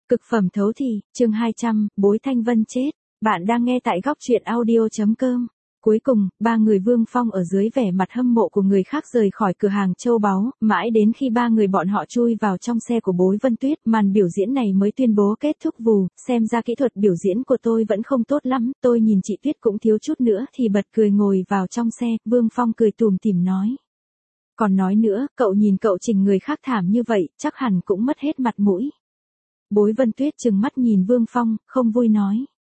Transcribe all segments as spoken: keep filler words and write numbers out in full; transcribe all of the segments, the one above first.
Cực phẩm thấu thị, chương hai trăm, Bối Thanh Vân chết. Bạn đang nghe tại góc truyện audio.com. Cuối cùng, ba người Vương Phong ở dưới vẻ mặt hâm mộ của người khác rời khỏi cửa hàng châu báu, mãi đến khi ba người bọn họ chui vào trong xe của Bối Vân Tuyết, màn biểu diễn này mới tuyên bố kết thúc. Vù, xem ra kỹ thuật biểu diễn của tôi vẫn không tốt lắm, tôi nhìn chị Tuyết cũng thiếu chút nữa thì bật cười ngồi vào trong xe. Vương Phong cười tủm tỉm nói. Còn nói nữa, cậu nhìn cậu chỉnh người khác thảm như vậy, chắc hẳn cũng mất hết mặt mũi. Bối Vân Tuyết trừng mắt nhìn Vương Phong, không vui nói.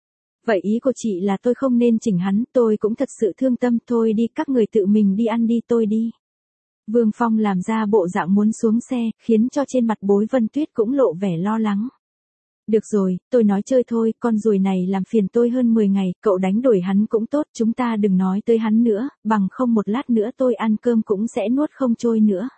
Vậy ý của chị là tôi không nên chỉnh hắn, tôi cũng thật sự thương tâm, thôi đi, các người tự mình đi ăn đi, tôi đi. Vương Phong làm ra bộ dạng muốn xuống xe, khiến cho trên mặt Bối Vân Tuyết cũng lộ vẻ lo lắng. Được rồi, tôi nói chơi thôi, con ruồi này làm phiền tôi hơn mười ngày, cậu đánh đuổi hắn cũng tốt, chúng ta đừng nói tới hắn nữa, bằng không một lát nữa tôi ăn cơm cũng sẽ nuốt không trôi nữa.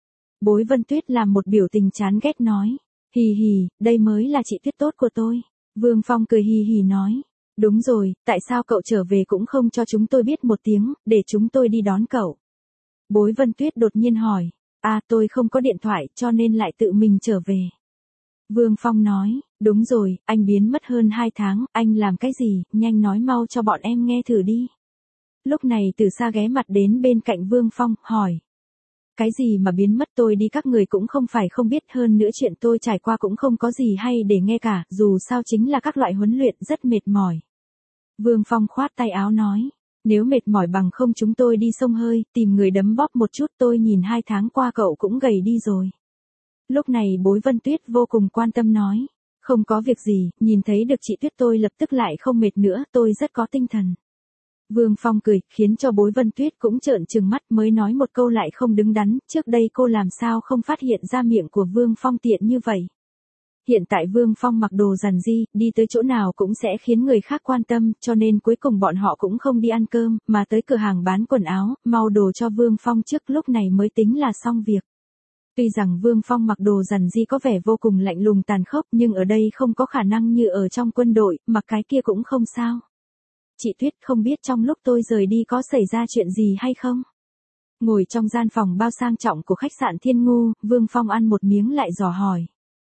Bối Vân Tuyết làm một biểu tình chán ghét nói. Hì hì, đây mới là chị Tuyết tốt của tôi. Vương Phong cười hì hì nói. Đúng rồi, tại sao cậu trở về cũng không cho chúng tôi biết một tiếng, để chúng tôi đi đón cậu. Bối Vân Tuyết đột nhiên hỏi. À, tôi không có điện thoại cho nên lại tự mình trở về. Vương Phong nói, đúng rồi, anh biến mất hơn hai tháng, anh làm cái gì, nhanh nói mau cho bọn em nghe thử đi. Lúc này Từ Sa ghé mặt đến bên cạnh Vương Phong, hỏi. Cái gì mà biến mất, tôi đi các người cũng không phải không biết, hơn nữa chuyện tôi trải qua cũng không có gì hay để nghe cả, dù sao chính là các loại huấn luyện rất mệt mỏi. Vương Phong khoát tay áo nói, nếu mệt mỏi bằng không chúng tôi đi xông hơi, tìm người đấm bóp một chút, tôi nhìn hai tháng qua cậu cũng gầy đi rồi. Lúc này Bối Vân Tuyết vô cùng quan tâm nói, không có việc gì, nhìn thấy được chị Tuyết tôi lập tức lại không mệt nữa, tôi rất có tinh thần. Vương Phong cười, khiến cho Bối Vân Tuyết cũng trợn trừng mắt, mới nói một câu lại không đứng đắn, trước đây cô làm sao không phát hiện ra miệng của Vương Phong tiện như vậy. Hiện tại Vương Phong mặc đồ rằn ri, đi tới chỗ nào cũng sẽ khiến người khác quan tâm, cho nên cuối cùng bọn họ cũng không đi ăn cơm, mà tới cửa hàng bán quần áo, mau đồ cho Vương Phong trước, lúc này mới tính là xong việc. Tuy rằng Vương Phong mặc đồ rằn ri có vẻ vô cùng lạnh lùng tàn khốc, nhưng ở đây không có khả năng như ở trong quân đội, mặc cái kia cũng không sao. Chị Tuyết, không biết trong lúc tôi rời đi có xảy ra chuyện gì hay không? Ngồi trong gian phòng bao sang trọng của khách sạn Thiên Ngu, Vương Phong ăn một miếng lại dò hỏi.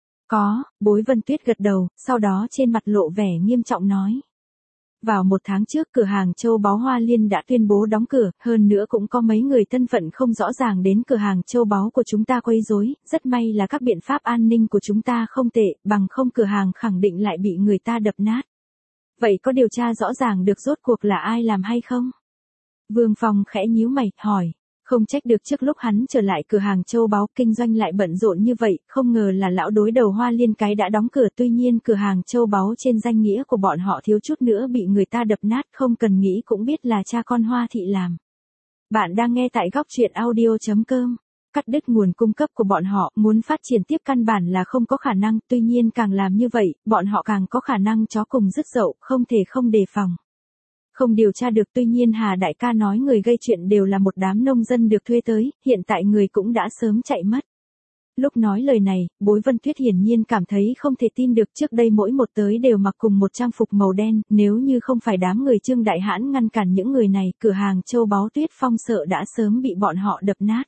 Có, Bối Vân Tuyết gật đầu, sau đó trên mặt lộ vẻ nghiêm trọng nói. Vào một tháng trước cửa hàng châu báu Hoa Liên đã tuyên bố đóng cửa, hơn nữa cũng có mấy người thân phận không rõ ràng đến cửa hàng châu báu của chúng ta quấy rối, rất may là các biện pháp an ninh của chúng ta không tệ, bằng không cửa hàng khẳng định lại bị người ta đập nát. Vậy có điều tra rõ ràng được rốt cuộc là ai làm hay không? Vương Phong khẽ nhíu mày, hỏi. Không trách được trước lúc hắn trở lại cửa hàng châu báu kinh doanh lại bận rộn như vậy, không ngờ là lão đối đầu Hoa Liên cái đã đóng cửa, tuy nhiên cửa hàng châu báu trên danh nghĩa của bọn họ thiếu chút nữa bị người ta đập nát, không cần nghĩ cũng biết là cha con Hoa Thị làm. Bạn đang nghe tại góc truyện audio.com. Cắt đứt nguồn cung cấp của bọn họ, muốn phát triển tiếp căn bản là không có khả năng, tuy nhiên càng làm như vậy, bọn họ càng có khả năng chó cùng rứt dậu, không thể không đề phòng. Không điều tra được, tuy nhiên Hà đại ca nói người gây chuyện đều là một đám nông dân được thuê tới, hiện tại người cũng đã sớm chạy mất. Lúc nói lời này, Bối Vân Tuyết hiển nhiên cảm thấy không thể tin được, trước đây mỗi một tới đều mặc cùng một trang phục màu đen, nếu như không phải đám người Trương Đại Hãn ngăn cản những người này, cửa hàng châu báu Tuyết Phong sợ đã sớm bị bọn họ đập nát.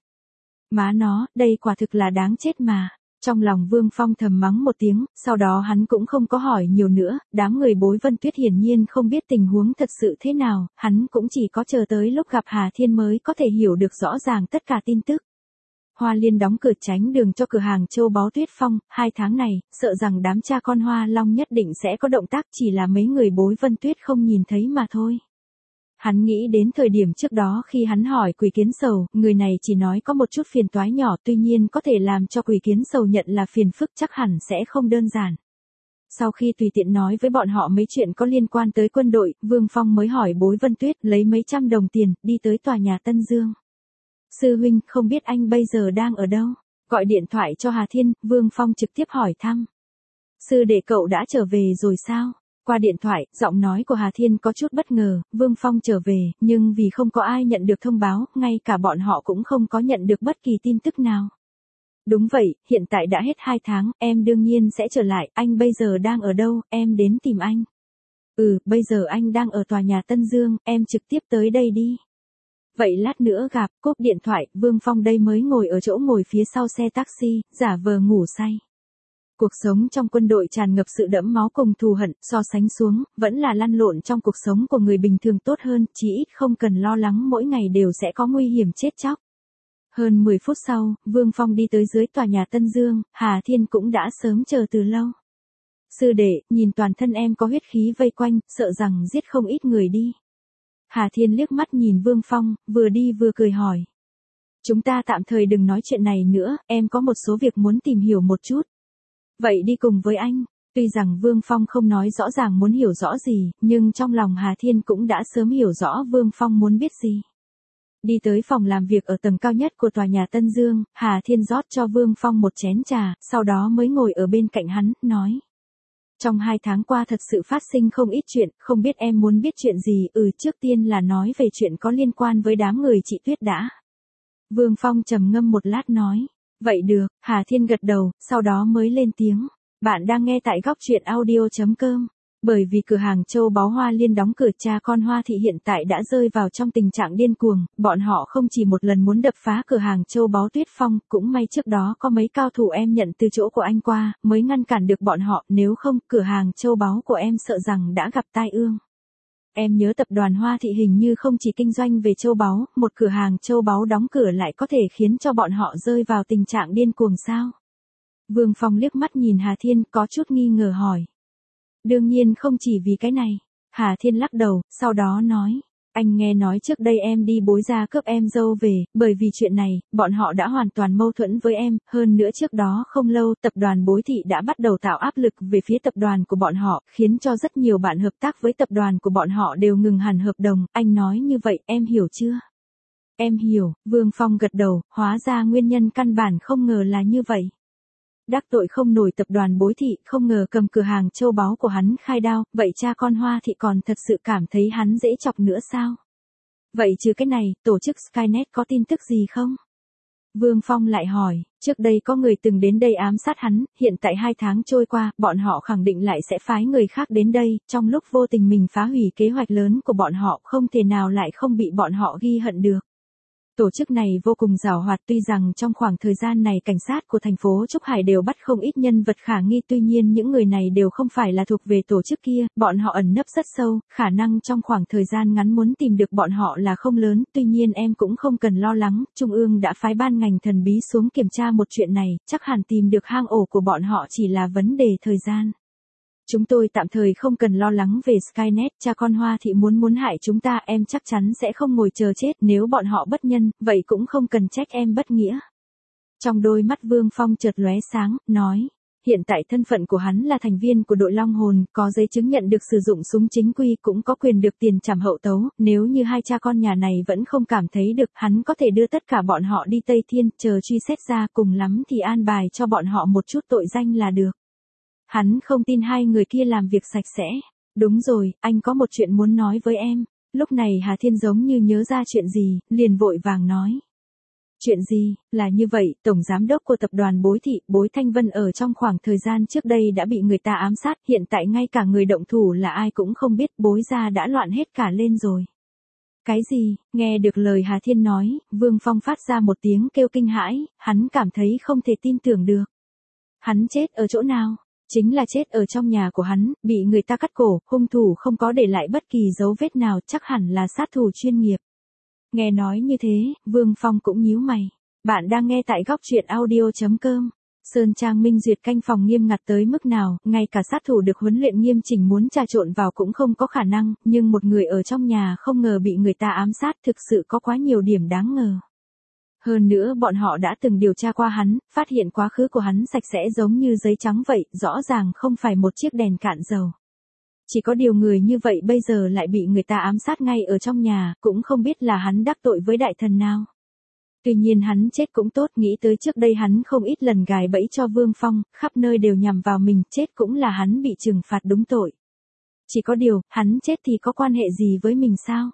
Má nó, đây quả thực là đáng chết mà. Trong lòng Vương Phong thầm mắng một tiếng, sau đó hắn cũng không có hỏi nhiều nữa, đám người Bối Vân Tuyết hiển nhiên không biết tình huống thật sự thế nào, hắn cũng chỉ có chờ tới lúc gặp Hà Thiên mới có thể hiểu được rõ ràng tất cả tin tức. Hoa Liên đóng cửa tránh đường cho cửa hàng châu báu Tuyết Phong, hai tháng này, sợ rằng đám cha con Hoa Long nhất định sẽ có động tác, chỉ là mấy người Bối Vân Tuyết không nhìn thấy mà thôi. Hắn nghĩ đến thời điểm trước đó khi hắn hỏi Quỷ Kiến Sầu, người này chỉ nói có một chút phiền toái nhỏ, tuy nhiên có thể làm cho Quỷ Kiến Sầu nhận là phiền phức chắc hẳn sẽ không đơn giản. Sau khi tùy tiện nói với bọn họ mấy chuyện có liên quan tới quân đội, Vương Phong mới hỏi Bối Vân Tuyết lấy mấy trăm đồng tiền, đi tới tòa nhà Tân Dương. Sư huynh, không biết anh bây giờ đang ở đâu? Gọi điện thoại cho Hà Thiên, Vương Phong trực tiếp hỏi thăm. Sư đệ cậu đã trở về rồi sao? Qua điện thoại, giọng nói của Hà Thiên có chút bất ngờ, Vương Phong trở về, nhưng vì không có ai nhận được thông báo, ngay cả bọn họ cũng không có nhận được bất kỳ tin tức nào. Đúng vậy, hiện tại đã hết hai tháng, em đương nhiên sẽ trở lại, anh bây giờ đang ở đâu, em đến tìm anh. Ừ, bây giờ anh đang ở tòa nhà Tân Dương, em trực tiếp tới đây đi. Vậy lát nữa gặp, cúp điện thoại, Vương Phong đây mới ngồi ở chỗ ngồi phía sau xe taxi, giả vờ ngủ say. Cuộc sống trong quân đội tràn ngập sự đẫm máu cùng thù hận, so sánh xuống, vẫn là lăn lộn trong cuộc sống của người bình thường tốt hơn, chỉ ít không cần lo lắng mỗi ngày đều sẽ có nguy hiểm chết chóc. Hơn mười phút sau, Vương Phong đi tới dưới tòa nhà Tân Dương, Hà Thiên cũng đã sớm chờ từ lâu. Sư đệ, nhìn toàn thân em có huyết khí vây quanh, sợ rằng giết không ít người đi. Hà Thiên liếc mắt nhìn Vương Phong, vừa đi vừa cười hỏi. Chúng ta tạm thời đừng nói chuyện này nữa, em có một số việc muốn tìm hiểu một chút. Vậy đi cùng với anh. Tuy rằng Vương Phong không nói rõ ràng muốn hiểu rõ gì, nhưng trong lòng Hà Thiên cũng đã sớm hiểu rõ Vương Phong muốn biết gì. Đi tới phòng làm việc ở tầng cao nhất của tòa nhà Tân Dương, Hà Thiên rót cho Vương Phong một chén trà, sau đó mới ngồi ở bên cạnh hắn, nói. Trong hai tháng qua thật sự phát sinh không ít chuyện, không biết em muốn biết chuyện gì, ừ trước tiên là nói về chuyện có liên quan với đám người chị Tuyết đã. Vương Phong trầm ngâm một lát nói. Vậy được, Hà Thiên gật đầu, sau đó mới lên tiếng. Bạn đang nghe tại góc truyện audio.com. Bởi vì cửa hàng châu báu Hoa Liên đóng cửa, cha con Hoa Thị hiện tại đã rơi vào trong tình trạng điên cuồng, bọn họ không chỉ một lần muốn đập phá cửa hàng châu báu Tuyết Phong, cũng may trước đó có mấy cao thủ em nhận từ chỗ của anh qua, mới ngăn cản được bọn họ, nếu không, cửa hàng châu báu của em sợ rằng đã gặp tai ương. Em nhớ tập đoàn Hoa Thị hình như không chỉ kinh doanh về châu báu, một cửa hàng châu báu đóng cửa lại có thể khiến cho bọn họ rơi vào tình trạng điên cuồng sao? Vương Phong liếc mắt nhìn Hà Thiên, có chút nghi ngờ hỏi. Đương nhiên không chỉ vì cái này. Hà Thiên lắc đầu, sau đó nói. Anh nghe nói trước đây em đi bối gia cướp em dâu về, bởi vì chuyện này, bọn họ đã hoàn toàn mâu thuẫn với em, hơn nữa trước đó không lâu, tập đoàn Bối Thị đã bắt đầu tạo áp lực về phía tập đoàn của bọn họ, khiến cho rất nhiều bạn hợp tác với tập đoàn của bọn họ đều ngừng hẳn hợp đồng, anh nói như vậy, em hiểu chưa? Em hiểu, Vương Phong gật đầu, hóa ra nguyên nhân căn bản không ngờ là như vậy. Đắc tội không nổi tập đoàn Bối Thị, không ngờ cầm cửa hàng châu báu của hắn khai đao, vậy cha con Hoa Thị còn thật sự cảm thấy hắn dễ chọc nữa sao? Vậy trừ cái này, tổ chức Skynet có tin tức gì không? Vương Phong lại hỏi, trước đây có người từng đến đây ám sát hắn, hiện tại hai tháng trôi qua, bọn họ khẳng định lại sẽ phái người khác đến đây, trong lúc vô tình mình phá hủy kế hoạch lớn của bọn họ, không thể nào lại không bị bọn họ ghi hận được. Tổ chức này vô cùng giàu hoạt, tuy rằng trong khoảng thời gian này cảnh sát của thành phố Trúc Hải đều bắt không ít nhân vật khả nghi, tuy nhiên những người này đều không phải là thuộc về tổ chức kia, bọn họ ẩn nấp rất sâu, khả năng trong khoảng thời gian ngắn muốn tìm được bọn họ là không lớn, tuy nhiên em cũng không cần lo lắng, Trung ương đã phái ban ngành thần bí xuống kiểm tra một chuyện này, chắc hẳn tìm được hang ổ của bọn họ chỉ là vấn đề thời gian. Chúng tôi tạm thời không cần lo lắng về Skynet, cha con Hoa Thị muốn muốn hại chúng ta, em chắc chắn sẽ không ngồi chờ chết, nếu bọn họ bất nhân, vậy cũng không cần trách em bất nghĩa. Trong đôi mắt Vương Phong chợt lóe sáng, nói, hiện tại thân phận của hắn là thành viên của đội Long Hồn, có giấy chứng nhận được sử dụng súng chính quy, cũng có quyền được tiền trảm hậu tấu, nếu như hai cha con nhà này vẫn không cảm thấy được, hắn có thể đưa tất cả bọn họ đi Tây Thiên, chờ truy xét ra, cùng lắm thì an bài cho bọn họ một chút tội danh là được. Hắn không tin hai người kia làm việc sạch sẽ. Đúng rồi, anh có một chuyện muốn nói với em. Lúc này Hà Thiên giống như nhớ ra chuyện gì, liền vội vàng nói. Chuyện gì, là như vậy, Tổng Giám đốc của tập đoàn Bối Thị, Bối Thanh Vân ở trong khoảng thời gian trước đây đã bị người ta ám sát, hiện tại ngay cả người động thủ là ai cũng không biết, Bối gia đã loạn hết cả lên rồi. Cái gì, nghe được lời Hà Thiên nói, Vương Phong phát ra một tiếng kêu kinh hãi, hắn cảm thấy không thể tin tưởng được. Hắn chết ở chỗ nào? Chính là chết ở trong nhà của hắn, bị người ta cắt cổ, hung thủ không có để lại bất kỳ dấu vết nào, chắc hẳn là sát thủ chuyên nghiệp. Nghe nói như thế, Vương Phong cũng nhíu mày. Bạn đang nghe tại góc truyện audio.com. Sơn Trang Minh Duyệt canh phòng nghiêm ngặt tới mức nào, ngay cả sát thủ được huấn luyện nghiêm chỉnh muốn trà trộn vào cũng không có khả năng, nhưng một người ở trong nhà không ngờ bị người ta ám sát, thực sự có quá nhiều điểm đáng ngờ. Hơn nữa bọn họ đã từng điều tra qua hắn, phát hiện quá khứ của hắn sạch sẽ giống như giấy trắng vậy, rõ ràng không phải một chiếc đèn cạn dầu. Chỉ có điều người như vậy bây giờ lại bị người ta ám sát ngay ở trong nhà, cũng không biết là hắn đắc tội với đại thần nào. Tuy nhiên hắn chết cũng tốt, nghĩ tới trước đây hắn không ít lần gài bẫy cho Vương Phong, khắp nơi đều nhằm vào mình, chết cũng là hắn bị trừng phạt đúng tội. Chỉ có điều, hắn chết thì có quan hệ gì với mình sao?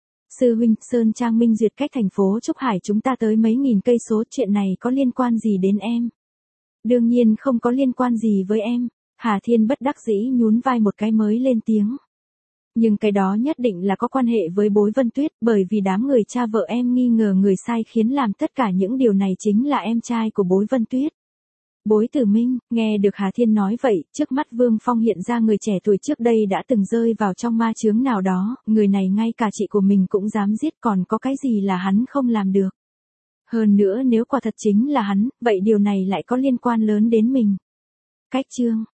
Sư huynh, Sơn Trang Minh Duyệt cách thành phố Trúc Hải chúng ta tới mấy nghìn cây số, chuyện này có liên quan gì đến em? Đương nhiên không có liên quan gì với em. Hà Thiên bất đắc dĩ nhún vai một cái mới lên tiếng. Nhưng cái đó nhất định là có quan hệ với Bối Vân Tuyết, bởi vì đám người cha vợ em nghi ngờ người sai khiến làm tất cả những điều này chính là em trai của Bối Vân Tuyết. Bối Tử Minh, nghe được Hà Thiên nói vậy, trước mắt Vương Phong hiện ra người trẻ tuổi trước đây đã từng rơi vào trong ma chướng nào đó, người này ngay cả chị của mình cũng dám giết, còn có cái gì là hắn không làm được. Hơn nữa nếu quả thật chính là hắn, vậy điều này lại có liên quan lớn đến mình. Cách chương